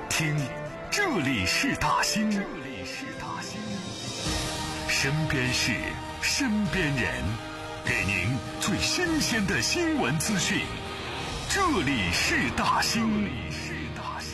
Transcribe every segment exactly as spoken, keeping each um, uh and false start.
听，这里是大兴，这里是大兴，身边事，身边人，给您最新鲜的新闻资讯。这里是大兴，这里是大兴。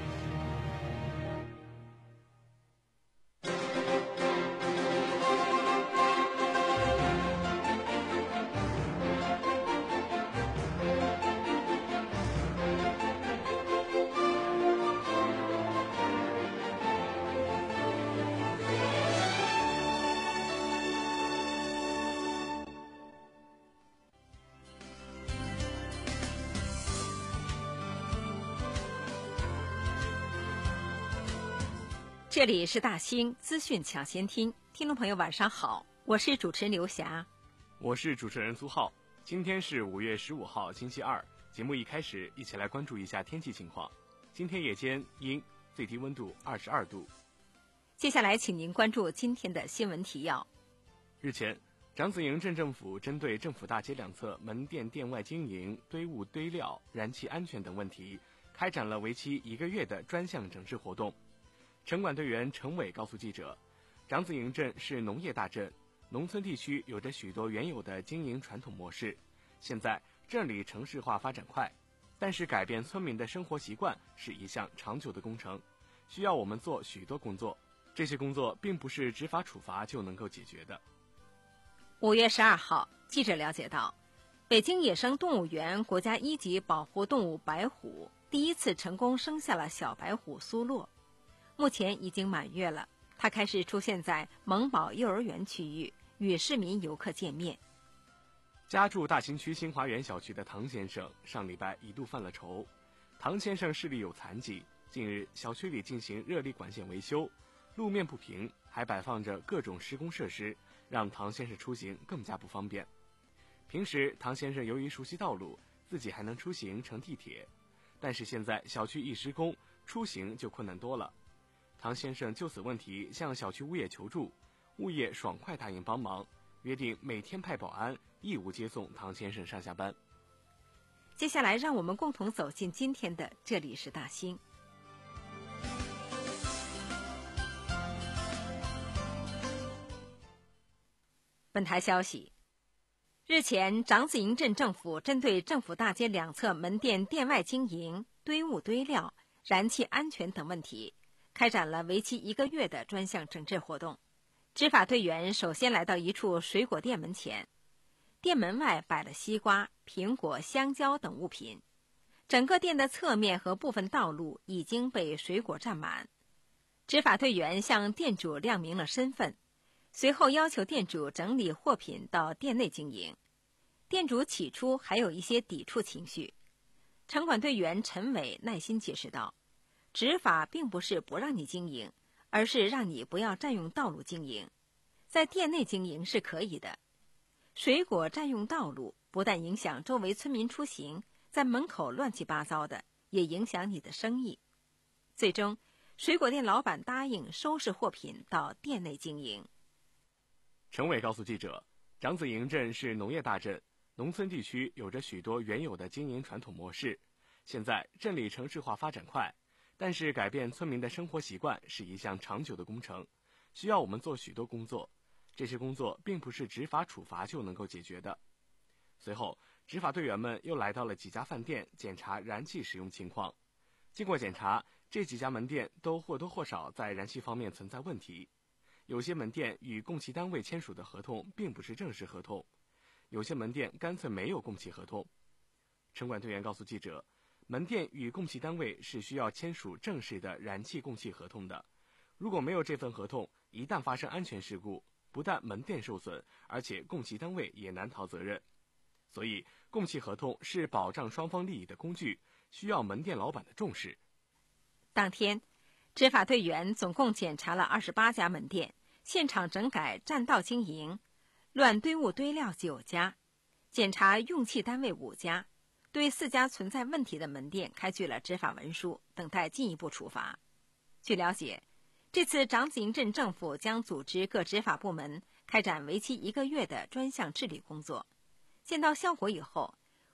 这里是大兴资讯抢先听，听众朋友晚上好，我是主持人刘霞， 我是主持人苏浩。今天是五月十五号星期二，节目一开始一起来关注一下天气情况。今天夜间阴，最低温度二十二度。 接下来请您关注今天的新闻提要。 日前，长子营镇政府针对政府大街两侧门店店外经营、堆物堆料、燃气安全等问题，开展了为期一个月的专项整治活动。城管队员程伟告诉记者，长子营镇是农业大镇，农村地区有着许多原有的经营传统模式，现在镇里城市化发展快，但是改变村民的生活习惯是一项长久的工程，需要我们做许多工作，这些工作并不是执法处罚就能够解决的。 五月十二号，记者了解到，北京野生动物园国家一级保护动物白虎第一次成功生下了小白虎苏洛，目前已经满月了，它开始出现在萌宝幼儿园区域，与市民游客见面。 家住大兴区新华园小区的唐先生上礼拜一度犯了愁。唐先生视力有残疾，近日小区里进行热力管线维修，路面不平，还摆放着各种施工设施，让唐先生出行更加不方便。平时唐先生由于熟悉道路，自己还能出行乘地铁，但是现在小区一施工，出行就困难多了。唐先生就此问题向小区物业求助，物业爽快答应帮忙，约定每天派保安义务接送唐先生上下班。 接下来让我们共同走进今天的这里是大兴。本台消息，日前长子营镇政府针对政府大街两侧门店店外经营、堆物堆料、燃气安全等问题，开展了为期一个月的专项整治活动。执法队员首先来到一处水果店门前，店门外摆了西瓜、苹果、香蕉等物品，整个店的侧面和部分道路已经被水果占满。执法队员向店主亮明了身份，随后要求店主整理货品到店内经营。店主起初还有一些抵触情绪，城管队员陈伟耐心解释道，执法并不是不让你经营，而是让你不要占用道路经营，在店内经营是可以的。水果占用道路不但影响周围村民出行，在门口乱七八糟的，也影响你的生意。最终，水果店老板答应收拾货品到店内经营。 陈伟告诉记者，长子营镇是农业大镇，农村地区有着许多原有的经营传统模式，现在镇里城市化发展快，但是改变村民的生活习惯是一项长久的工程，需要我们做许多工作，这些工作并不是执法处罚就能够解决的。随后，执法队员们又来到了几家饭店检查燃气使用情况。经过检查，这几家门店都或多或少在燃气方面存在问题。有些门店与供气单位签署的合同并不是正式合同，有些门店干脆没有供气合同。城管队员告诉记者，门店与供气单位是需要签署正式的燃气供气合同的，如果没有这份合同，一旦发生安全事故，不但门店受损，而且供气单位也难逃责任。所以供气合同是保障双方利益的工具，需要门店老板的重视。 当天，执法队员总共检查了二十八家门店，现场整改占道经营，乱堆物堆料九家，检查用气单位五家，对四家存在问题的门店开具了执法文书，等待进一步处罚。据了解，这次长子营镇政府将组织各执法部门开展为期一个月的专项治理工作，见到效果以后，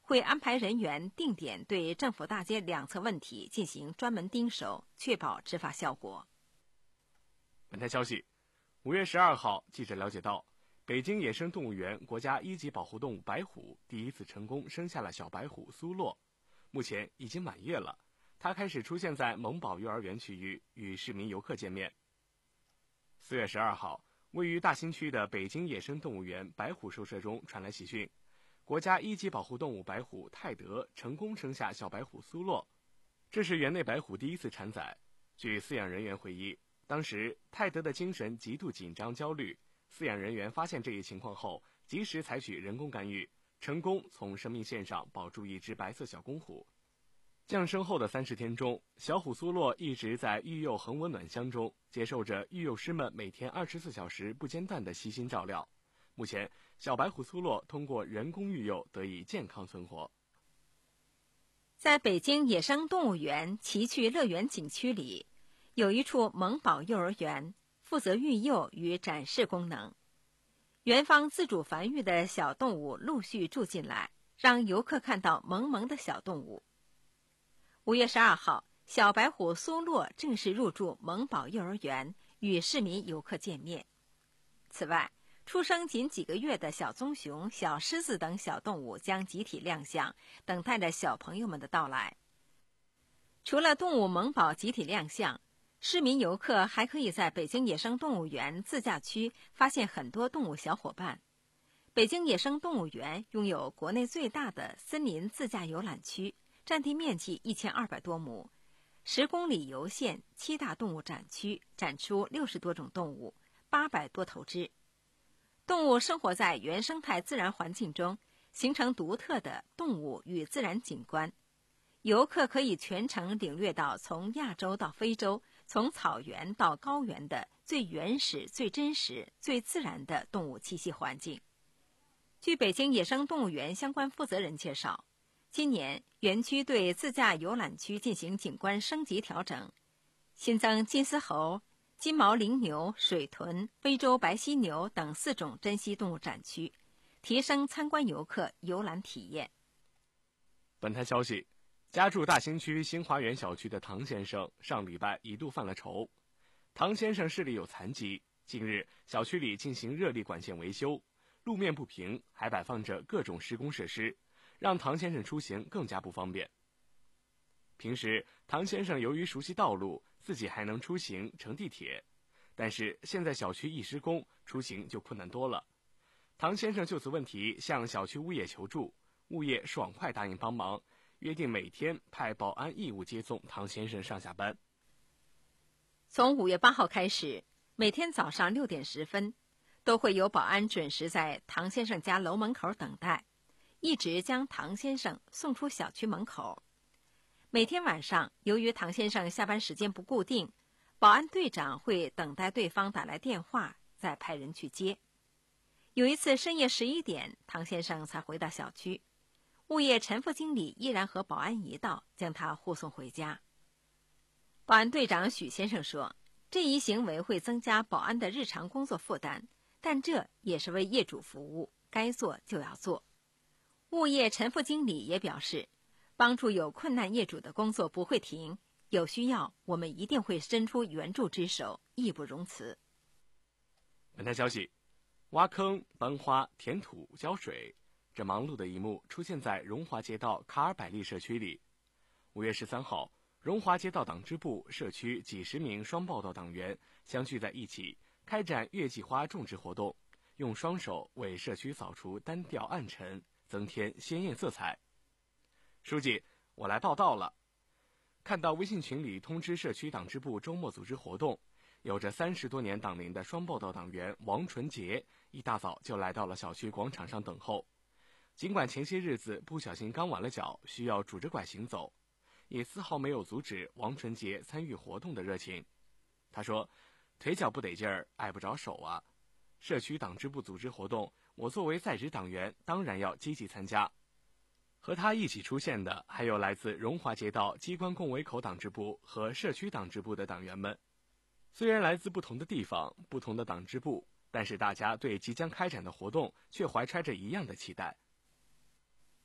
会安排人员定点对政府大街两侧问题进行专门盯守，确保执法效果。 本台消息，五月十二号，记者了解到，北京野生动物园国家一级保护动物白虎第一次成功生下了小白虎苏洛，目前已经满月了。它开始出现在萌宝幼儿园区域，与市民游客见面。四月十二号，位于大兴区的北京野生动物园白虎兽舍中传来喜讯，国家一级保护动物白虎泰德成功生下小白虎苏洛，这是园内白虎第一次产崽。据饲养人员回忆，当时泰德的精神极度紧张焦虑，饲养人员发现这一情况后，及时采取人工干预，成功从生命线上保住一只白色小公虎。降生后的三十天中，小虎苏洛一直在育幼恒温暖箱中，接受着育幼师们每天二十四小时不间断的悉心照料。目前，小白虎苏洛通过人工育幼得以健康存活。 在北京野生动物园奇趣乐园景区里，有一处萌宝幼儿园，负责育幼与展示功能。园方自主繁育的小动物陆续住进来，让游客看到萌萌的小动物。五月十二号，小白虎苏洛正式入住萌宝幼儿园，与市民游客见面。此外，出生仅几个月的小棕熊、小狮子等小动物将集体亮相，等待着小朋友们的到来。除了动物萌宝集体亮相，市民游客还可以在北京野生动物园自驾区发现很多动物小伙伴。北京野生动物园拥有国内最大的森林自驾游览区，占地面积一千二百多亩，十公里游线，七大动物展区，展出六十多种动物，八百多头只。动物生活在原生态自然环境中，形成独特的动物与自然景观。游客可以全程领略到从亚洲到非洲，从草原到高原的最原始、最真实、最自然的动物栖息环境。据北京野生动物园相关负责人介绍，今年园区对自驾游览区进行景观升级调整，新增金丝猴、金毛羚牛、水豚、非洲白犀牛等四种珍稀动物展区，提升参观游客游览体验。 本台消息，家住大兴区新华园小区的唐先生上礼拜一度犯了愁。唐先生视力有残疾，近日小区里进行热力管线维修，路面不平，还摆放着各种施工设施，让唐先生出行更加不方便。平时唐先生由于熟悉道路，自己还能出行乘地铁，但是现在小区一施工，出行就困难多了。唐先生就此问题向小区物业求助，物业爽快答应帮忙，约定每天派保安义务接送唐先生上下班。 从五月八号开始，每天早上六点十分，都会有保安准时在唐先生家楼门口等待，一直将唐先生送出小区门口。每天晚上，由于唐先生下班时间不固定，保安队长会等待对方打来电话，再派人去接。有一次深夜十一点，唐先生才回到小区，物业陈副经理依然和保安一道将他护送回家。保安队长许先生说，这一行为会增加保安的日常工作负担，但这也是为业主服务，该做就要做。物业陈副经理也表示，帮助有困难业主的工作不会停，有需要我们一定会伸出援助之手，义不容辞。 本台消息，挖坑、搬花、填土、浇水，这忙碌的一幕出现在荣华街道卡尔百利社区里。五月十三号，荣华街道党支部社区几十名双报道党员相聚在一起，开展月季花种植活动，用双手为社区扫除单调暗沉，增添鲜艳色彩。书记，我来报道了。看到微信群里通知社区党支部周末组织活动，有着三十多年党龄的双报道党员王纯杰一大早就来到了小区广场上等候。尽管前些日子不小心刚崴了脚，需要拄着拐行走，也丝毫没有阻止王纯杰参与活动的热情。他说，腿脚不得劲儿，碍不着手啊。社区党支部组织活动，我作为在职党员当然要积极参加。和他一起出现的还有来自荣华街道机关共围口党支部和社区党支部的党员们。虽然来自不同的地方、不同的党支部，但是大家对即将开展的活动却怀揣着一样的期待。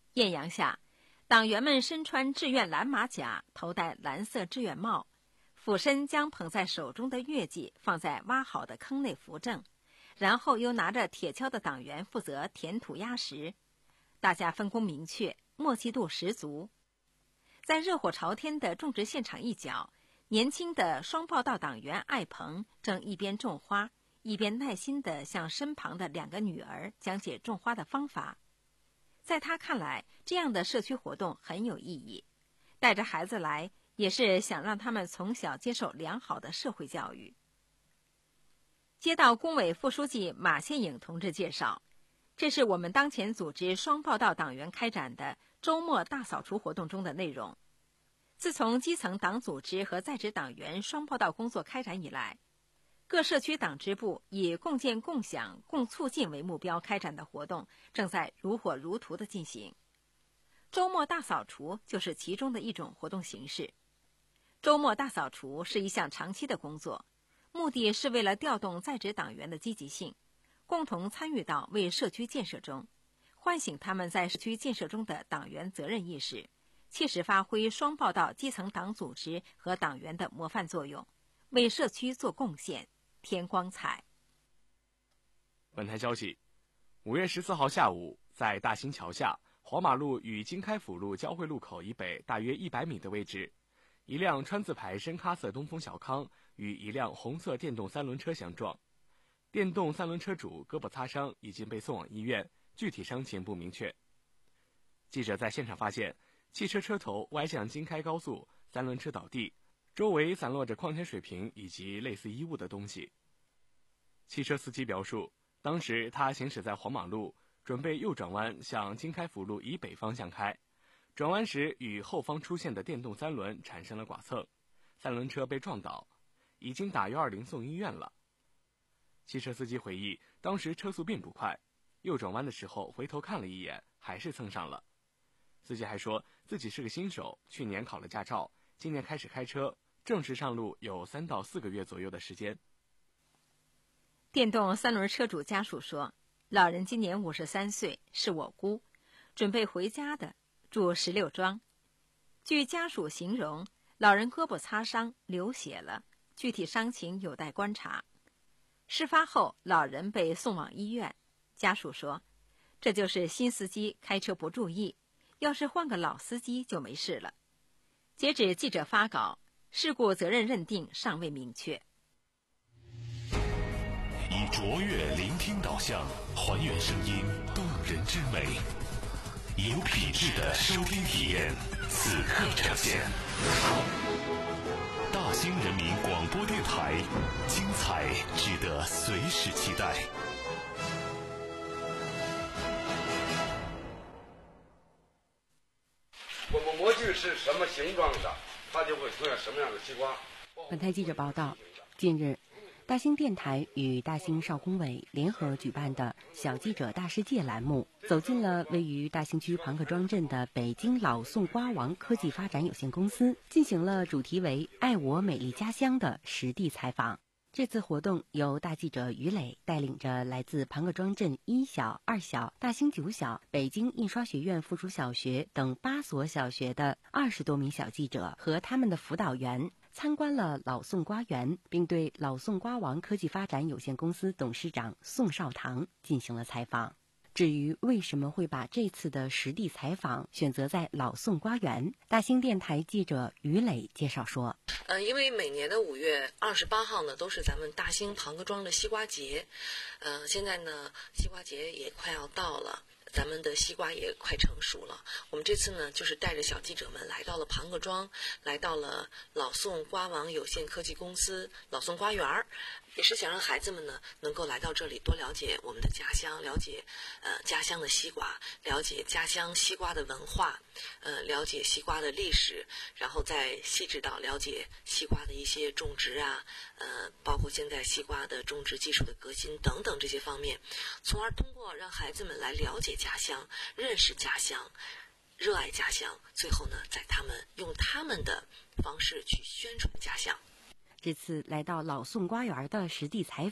艳阳下，党员们身穿志愿蓝马甲，头戴蓝色志愿帽，俯身将捧在手中的月季放在挖好的坑内扶正，然后又拿着铁锹的党员负责填土压实。大家分工明确，默契度十足。在热火朝天的种植现场一角，年轻的双报道党员艾鹏正一边种花，一边耐心地向身旁的两个女儿讲解种花的方法。在他看来，这样的社区活动很有意义，带着孩子来也是想让他们从小接受良好的社会教育。街道工委副书记马宪颖同志介绍，这是我们当前组织双报道党员开展的周末大扫除活动中的内容。自从基层党组织和在职党员双报道工作开展以来，各社区党支部以共建共享共促进为目标开展的活动正在如火如荼地进行。周末大扫除就是其中的一种活动形式。周末大扫除是一项长期的工作，目的是为了调动在职党员的积极性，共同参与到为社区建设中，唤醒他们在社区建设中的党员责任意识，切实发挥双报道基层党组织和党员的模范作用，为社区做贡献，添光彩。 本台消息，五月十四号下午，在大兴桥下黄马路与经开府路交汇路口以北大约一百米的位置，一辆川字牌深咖色东风小康与一辆红色电动三轮车相撞，电动三轮车主胳膊擦伤，已经被送往医院，具体伤情不明确。记者在现场发现，汽车车头歪向京开高速，三轮车倒地，周围散落着矿泉水瓶以及类似衣物的东西。汽车司机描述，当时他行驶在黄马路，准备右转弯向京开府路以北方向开，转弯时与后方出现的电动三轮产生了剐蹭，三轮车被撞倒，已经打一二零送医院了。汽车司机回忆，当时车速并不快，右转弯的时候回头看了一眼，还是蹭上了。司机还说自己是个新手，去年考了驾照，今年开始开车，正式上路有三到四个月左右的时间。 电动三轮车主家属说，老人今年五十三岁，是我姑，准备回家的，住十六庄。据家属形容，老人胳膊擦伤，流血了，具体伤情有待观察。事发后，老人被送往医院。家属说，这就是新司机开车不注意，要是换个老司机就没事了。截止记者发稿，事故责任认定尚未明确。 以卓越聆听导向，还原声音动人之美，有品质的收听体验，此刻呈现。大兴人民广播电台，精彩值得随时期待。 我们模具是什么形状的，它就会出现什么样的西瓜。 本台记者报道，近日，大兴电台与大兴少工委联合举办的小记者大世界栏目，走进了位于大兴区庞各庄镇的北京老宋瓜王科技发展有限公司，进行了主题为“爱我美丽家乡”的实地采访。这次活动由大记者于磊带领着来自庞各庄镇一小、二小、大兴九小、北京印刷学院附属小学等八所小学的二十多名小记者和他们的辅导员，参观了老宋瓜园，并对老宋瓜王科技发展有限公司董事长宋少堂进行了采访。至于为什么会把这次的实地采访选择在老宋瓜园，大兴电台记者于磊介绍说， 呃，因为每年的五月二十八号呢，都是咱们大兴庞各庄的西瓜节，呃，现在呢，西瓜节也快要到了。咱们的西瓜也快成熟了，我们这次呢，就是带着小记者们来到了庞各庄，来到了老宋瓜王有限科技公司老宋瓜园儿，也是想让孩子们呢能够来到这里多了解我们的家乡，了解呃家乡的西瓜，了解家乡西瓜的文化，呃了解西瓜的历史，然后再细致到了解西瓜的一些种植啊，呃包括现在西瓜的种植技术的革新等等这些方面，从而通过让孩子们来了解家乡，认识家乡，热爱家乡，最后呢，在他们用他们的方式去宣传家乡。 这次来到老宋瓜园的实地采访，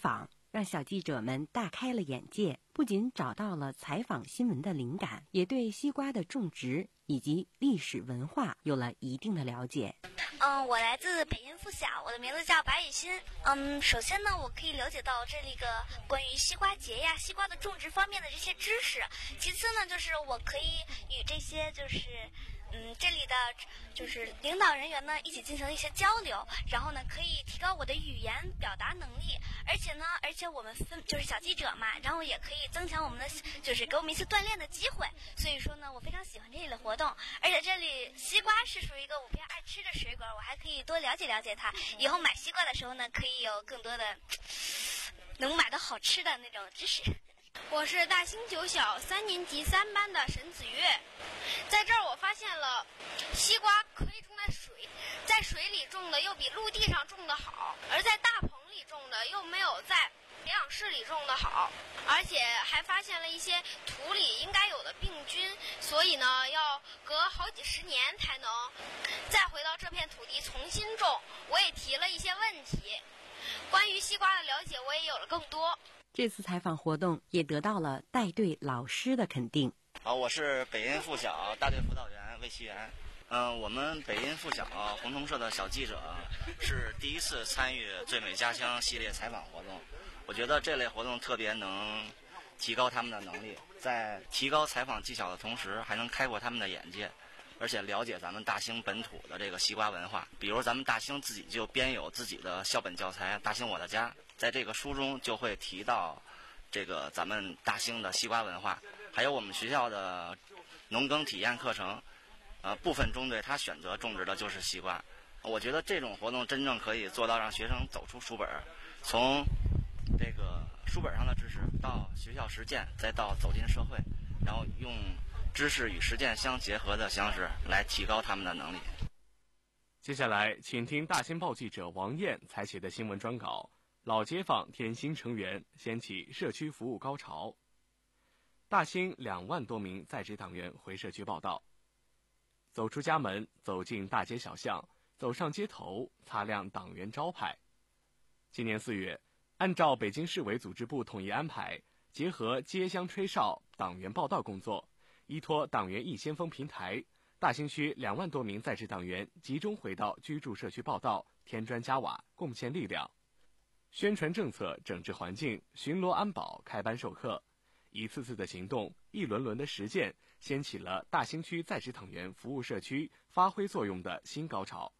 让小记者们大开了眼界，不仅找到了采访新闻的灵感，也对西瓜的种植以及历史文化有了一定的了解。 嗯，我来自北音附小，我的名字叫白雨欣。嗯，首先呢，我可以了解到这里个关于西瓜节呀、西瓜的种植方面的这些知识。其次呢，就是我可以与这些就是嗯这里的就是领导人员呢一起进行一些交流，然后呢可以提高我的语言表达能力，而且呢，而且我们分就是小记者嘛，然后也可以增强我们的就是给我们一次锻炼的机会。所以说呢，我非常喜欢这里的活动，而且这里西瓜是属于一个我比较爱吃的水果，我还可以多了解了解它。以后买西瓜的时候呢，可以有更多的能买到好吃的那种知识。 我是大兴九小三年级三班的沈子月，在这儿我发现了西瓜可以种在水，在水里种的又比陆地上种的好，而在大棚里种的又没有在培养室里种的好，而且还发现了一些土里应该有的病菌，所以呢要隔好几十年才能再回到这片土地重新种。我也提了一些问题，关于西瓜的了解我也有了更多。 这次采访活动也得到了带队老师的肯定。 啊，我是北音附小大队辅导员魏其元。嗯、呃，我们北音附小红通社的小记者是第一次参与最美家乡系列采访活动。我觉得这类活动特别能提高他们的能力，在提高采访技巧的同时，还能开阔他们的眼界，而且了解咱们大兴本土的这个西瓜文化。比如咱们大兴自己就编有自己的校本教材《大兴我的家》，在这个书中就会提到这个咱们大兴的西瓜文化，还有我们学校的农耕体验课程，呃，部分中队他选择种植的就是西瓜。我觉得这种活动真正可以做到让学生走出书本，从这个书本上的知识到学校实践，再到走进社会，然后用知识与实践相结合的方式来提高他们的能力。 接下来请听大新报记者王燕采写的新闻专稿，老街坊添新成员，掀起社区服务高潮。大兴两万多名在职党员回社区报到，走出家门，走进大街小巷，走上街头，擦亮党员招牌。今年四月，按照北京市委组织部统一安排，结合街乡吹哨、党员报到工作，依托党员一先锋平台，大兴区两万多名在职党员集中回到居住社区报到，添砖加瓦，贡献力量。宣传政策，整治环境，巡逻安保，开班授课，一次次的行动，一轮轮的实践，掀起了大兴区在职党员服务社区、发挥作用的新高潮。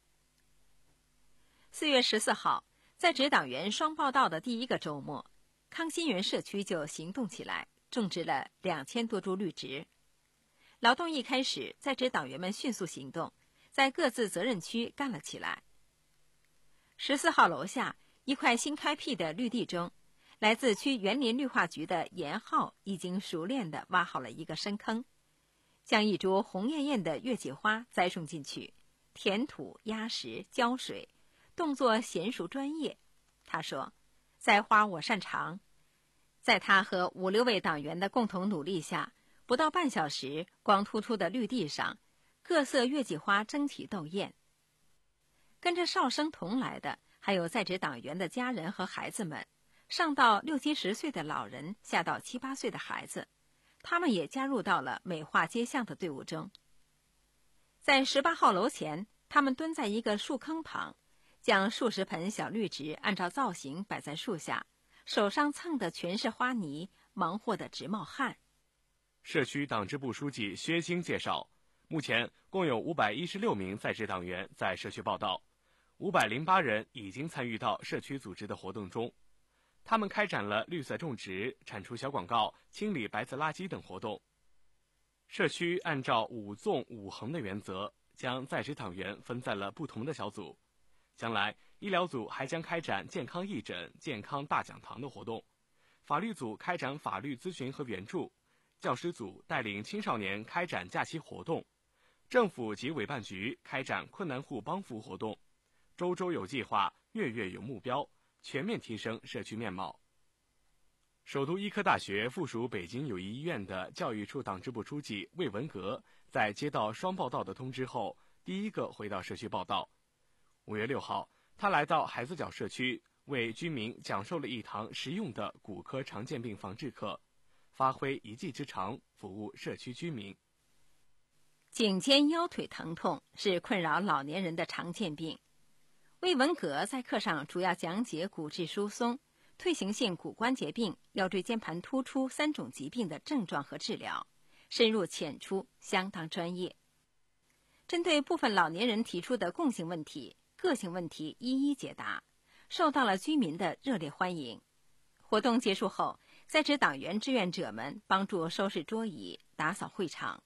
四月十四号，在职党员双报到的第一个周末，康心园社区就行动起来，种植了两千多株绿植。劳动一开始，在职党员们迅速行动，在各自责任区干了起来。十四号楼下一块新开辟的绿地中，来自区园林绿化局的严浩已经熟练地挖好了一个深坑，将一株红艳艳的月季花栽种进去，填土、压实、浇水，动作娴熟专业。他说，栽花我擅长。在他和五六位党员的共同努力下，不到半小时，光秃秃的绿地上，各色月季花争奇斗艳。跟着哨声同来的还有在职党员的家人和孩子们，上到六七十岁的老人，下到七八岁的孩子，他们也加入到了美化街巷的队伍中。在十八号楼前，他们蹲在一个树坑旁，将数十盆小绿植按照造型摆在树下，手上蹭的全是花泥，忙活得直冒汗。 社区党支部书记薛晶介绍，目前共有五百一十六名在职党员在社区报到，五百零八人已经参与到社区组织的活动中。他们开展了绿色种植、铲除小广告、清理白色垃圾等活动。社区按照五纵五横的原则，将在职党员分在了不同的小组。将来，医疗组还将开展健康义诊、健康大讲堂的活动；法律组开展法律咨询和援助；教师组带领青少年开展假期活动；政府及委办局开展困难户帮扶活动。周周有计划，月月有目标，全面提升社区面貌。首都医科大学附属北京友谊医院的教育处党支部书记魏文革在接到双报到的通知后，第一个回到社区报到。五月六号，他来到孩子角社区， 为居民讲授了一堂实用的骨科常见病防治课，发挥一技之长，服务社区居民。 颈肩腰腿疼痛是困扰老年人的常见病。魏文革在课上主要讲解骨质疏松、退行性骨关节病、腰椎间盘突出三种疾病的症状和治疗，深入浅出，相当专业。针对部分老年人提出的共性问题、个性问题一一解答，受到了居民的热烈欢迎。活动结束后，在职党员志愿者们帮助收拾桌椅、打扫会场。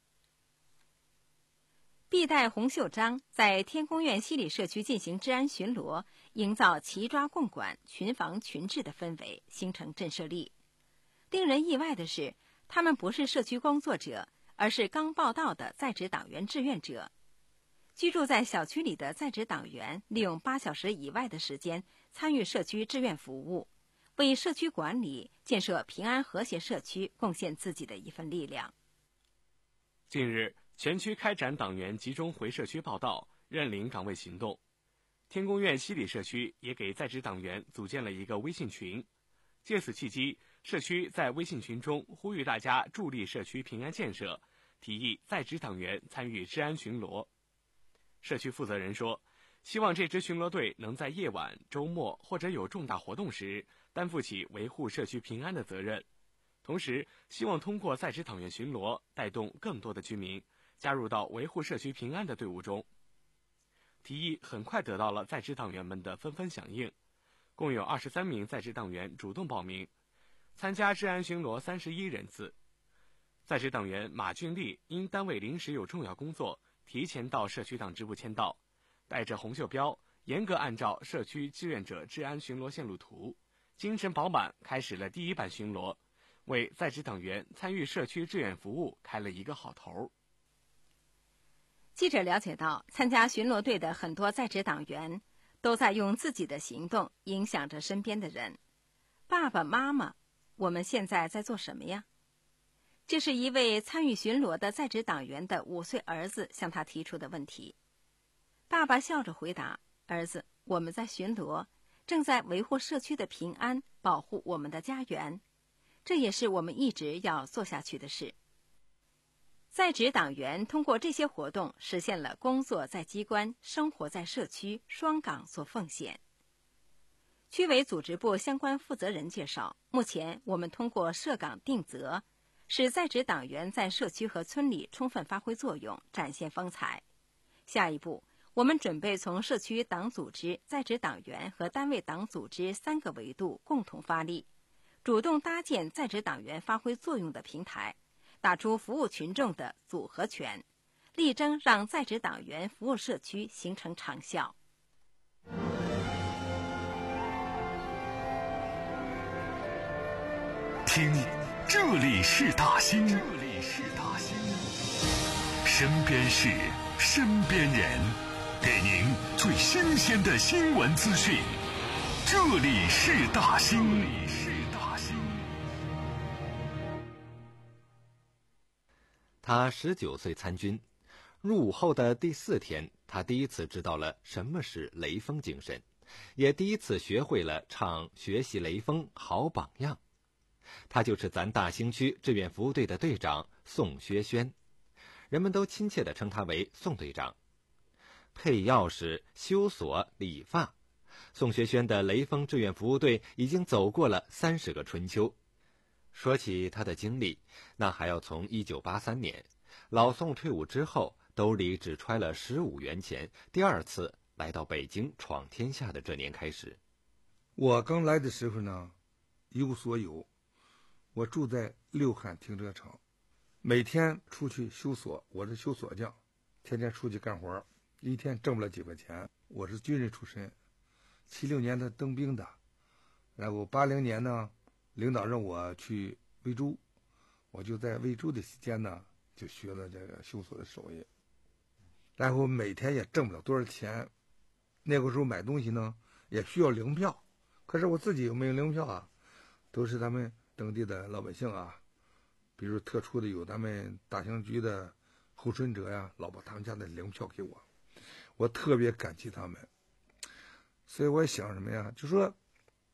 毕代洪秀章在天宫院西里社区进行治安巡逻，营造齐抓共管、群防群治的氛围，形成震慑力。令人意外的是，他们不是社区工作者，而是刚报到的在职党员志愿者。居住在小区里的在职党员利用八小时以外的时间参与社区志愿服务，为社区管理、建设平安和谐社区贡献自己的一份力量。 近日，全区开展党员集中回社区报到、认领岗位行动。天宫院西里社区也给在职党员组建了一个微信群，借此契机，社区在微信群中呼吁大家助力社区平安建设，提议在职党员参与治安巡逻。社区负责人说，希望这支巡逻队能在夜晚、周末或者有重大活动时，担负起维护社区平安的责任。同时，希望通过在职党员巡逻，带动更多的居民加入到维护社区平安的队伍中。提议很快得到了在职党员们的纷纷响应，共有二十三名在职党员主动报名，参加治安巡逻三十一人次。在职党员马俊丽因单位临时有重要工作，提前到社区党支部签到，带着红袖标，严格按照社区志愿者治安巡逻线路图，精神饱满开始了第一版巡逻，为在职党员参与社区志愿服务开了一个好头。 记者了解到，参加巡逻队的很多在职党员都在用自己的行动影响着身边的人。爸爸妈妈，我们现在在做什么呀？这是一位参与巡逻的在职党员的五岁儿子向他提出的问题。爸爸笑着回答：儿子，我们在巡逻，正在维护社区的平安，保护我们的家园，这也是我们一直要做下去的事。在职党员通过这些活动实现了工作在机关、生活在社区双岗做奉献。区委组织部相关负责人介绍，目前我们通过设岗定责，使在职党员在社区和村里充分发挥作用，展现风采。下一步，我们准备从社区党组织、在职党员和单位党组织三个维度共同发力，主动搭建在职党员发挥作用的平台，打出服务群众的组合拳，力争让在职党员服务社区形成长效。 听，这里是大兴，这里是大兴，身边事，身边人，给您最新鲜的新闻资讯。这里是大兴，这里是大兴。 他十九岁参军，入伍后的第四天，他第一次知道了什么是雷锋精神，也第一次学会了唱学习雷锋好榜样。他就是咱大兴区志愿服务队的队长宋学轩，人们都亲切地称他为宋队长。配钥匙、修锁、理发，宋学轩的雷锋志愿服务队已经走过了三十个春秋。说起他的经历，那还要从一九八三年老宋退伍之后，兜里只揣了十五元钱，第二次来到北京闯天下的这年开始。 我刚来的时候呢，一无所有，我住在六汉停车场，每天出去修锁，我是修锁匠，天天出去干活，一天挣不了几块钱。我是军人出身，七六年的当兵的，然后八零年呢，领导让我去惠州，我就在惠州的期间呢，就学了这个修锁的手艺，然后每天也挣不了多少钱。那个时候买东西呢，也需要粮票，可是我自己又没有粮票啊，都是他们当地的老百姓啊，比如特殊的有咱们大兴局的候选者呀，老把他们家的粮票给我，我特别感激他们。所以我想什么呀，就说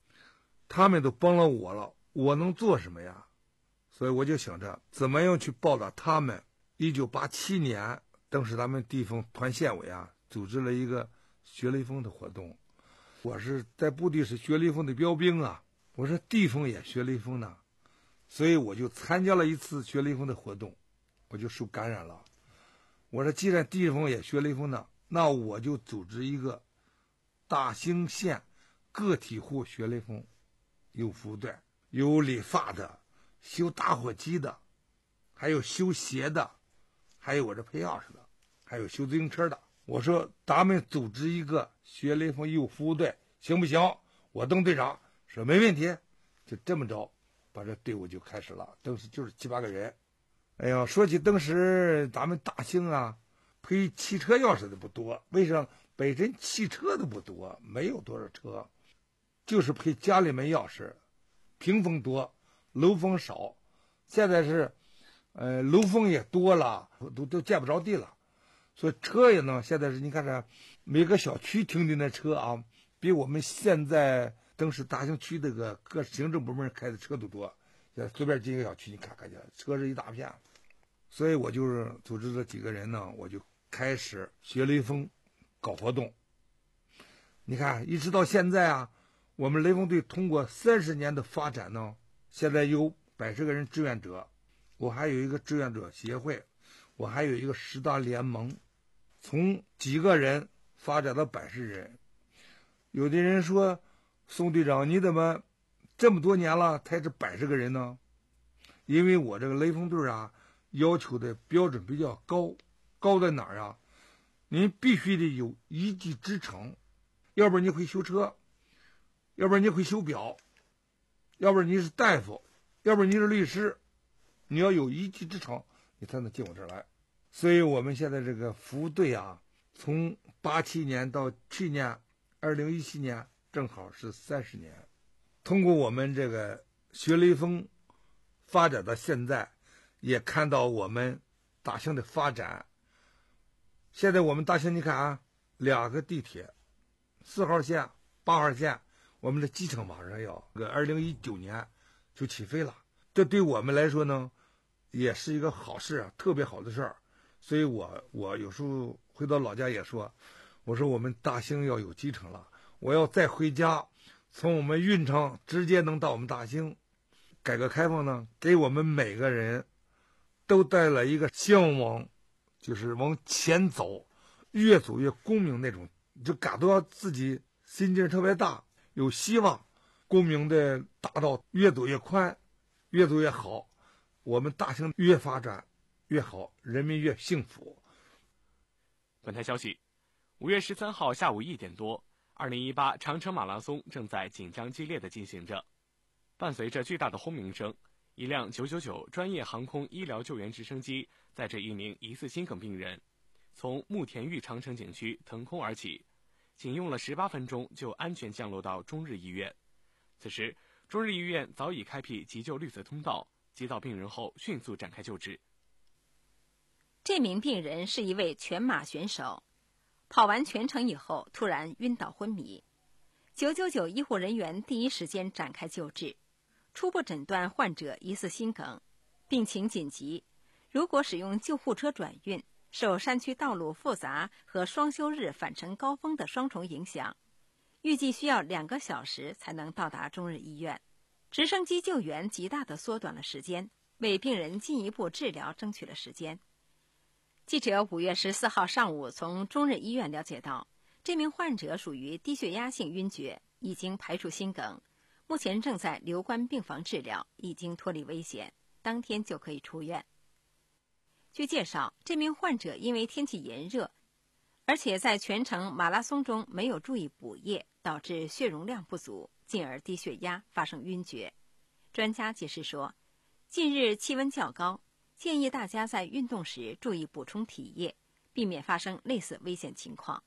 他们都帮了我了，我能做什么呀？所以我就想着怎么样去报答他们。一九八七年，当时咱们地方团县委啊组织了一个学雷锋的活动，我是在部队是学雷锋的标兵啊，我说地方也学雷锋呢，所以我就参加了一次学雷锋的活动，我就受感染了。我说既然地方也学雷锋呢，那我就组织一个大兴县个体户学雷锋，有服务队，有理发的，修打火机的，还有修鞋的，还有我这配钥匙的，还有修自行车的。我说咱们组织一个学雷锋义务服务队行不行？我当队长说没问题。就这么着把这队伍就开始了，当时就是七八个人。哎呀，说起当时咱们大兴啊配汽车钥匙的不多，为啥？本身汽车的不多，没有多少车，就是配家里面钥匙，屏风多，楼房少。现在是呃楼房也多了，都都见不着地了，所以车也呢，现在是你看这每个小区停的那车啊，比我们现在当时大兴区这个各行政部门开的车都多。现在随便进一个小区，你看看去，车是一大片。所以我就是组织了几个人呢，我就开始学雷锋搞活动。你看一直到现在啊，我们雷锋队通过三十年的发展呢，现在有百十个人志愿者，我还有一个志愿者协会，我还有一个十大联盟，从几个人发展到百十人。有的人说宋队长你怎么这么多年了才是百十个人呢？因为我这个雷锋队啊要求的标准比较高，高在哪儿啊？您必须得有一技之长，要不然你会修车，要不然你会修表，要不然你是大夫，要不然你是律师，你要有一技之长，你才能进我这儿来。所以我们现在这个服务队啊，从八七年到去年二零一七年，正好是三十年。通过我们这个学雷锋发展到现在，也看到我们大兴的发展。现在我们大兴你看啊，两个地铁，四号线、八号线，我们的机场马上要个二零一九年就起飞了。这对我们来说呢，也是一个好事啊，特别好的事儿。所以我我有时候回到老家也说，我说我们大兴要有机场了，我要再回家，从我们运城直接能到我们大兴。改革开放呢，给我们每个人都带来一个向往，就是往前走，越走越光明那种，就感到自己心劲特别大，有希望，光明的大道越走越宽，越走越好，我们大兴越发展越好，人民越幸福。 本台消息，五月十三号下午一点多，二零一八长城马拉松正在紧张激烈地进行着。伴随着巨大的轰鸣声，一辆九九九专业航空医疗救援直升机载着一名疑似心梗病人，从慕田峪长城景区腾空而起，仅用了十八分钟就安全降落到中日医院。此时，中日医院早已开辟急救绿色通道，接到病人后迅速展开救治。 这名病人是一位全马选手，跑完全程以后突然晕倒昏迷，九九九医护人员第一时间展开救治。初步诊断患者疑似心梗，病情紧急。如果使用救护车转运，受山区道路复杂和双休日返程高峰的双重影响，预计需要两个小时才能到达中日医院。直升机救援极大地缩短了时间，为病人进一步治疗争取了时间。记者五月十四号上午从中日医院了解到，这名患者属于低血压性晕厥，已经排除心梗。目前正在留观病房治疗，已经脱离危险，当天就可以出院。据介绍，这名患者因为天气炎热，而且在全程马拉松中没有注意补液，导致血容量不足，进而低血压发生晕厥。专家解释说，近日气温较高，建议大家在运动时注意补充体液，避免发生类似危险情况。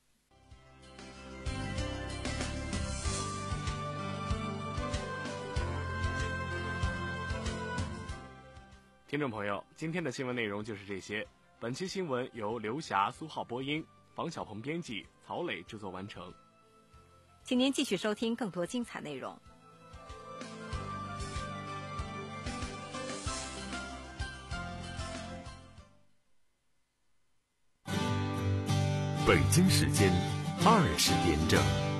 听众朋友，今天的新闻内容就是这些。本期新闻由刘霞、苏浩播音，房小鹏编辑，曹磊制作完成。 请您继续收听更多精彩内容。 北京时间二十点整。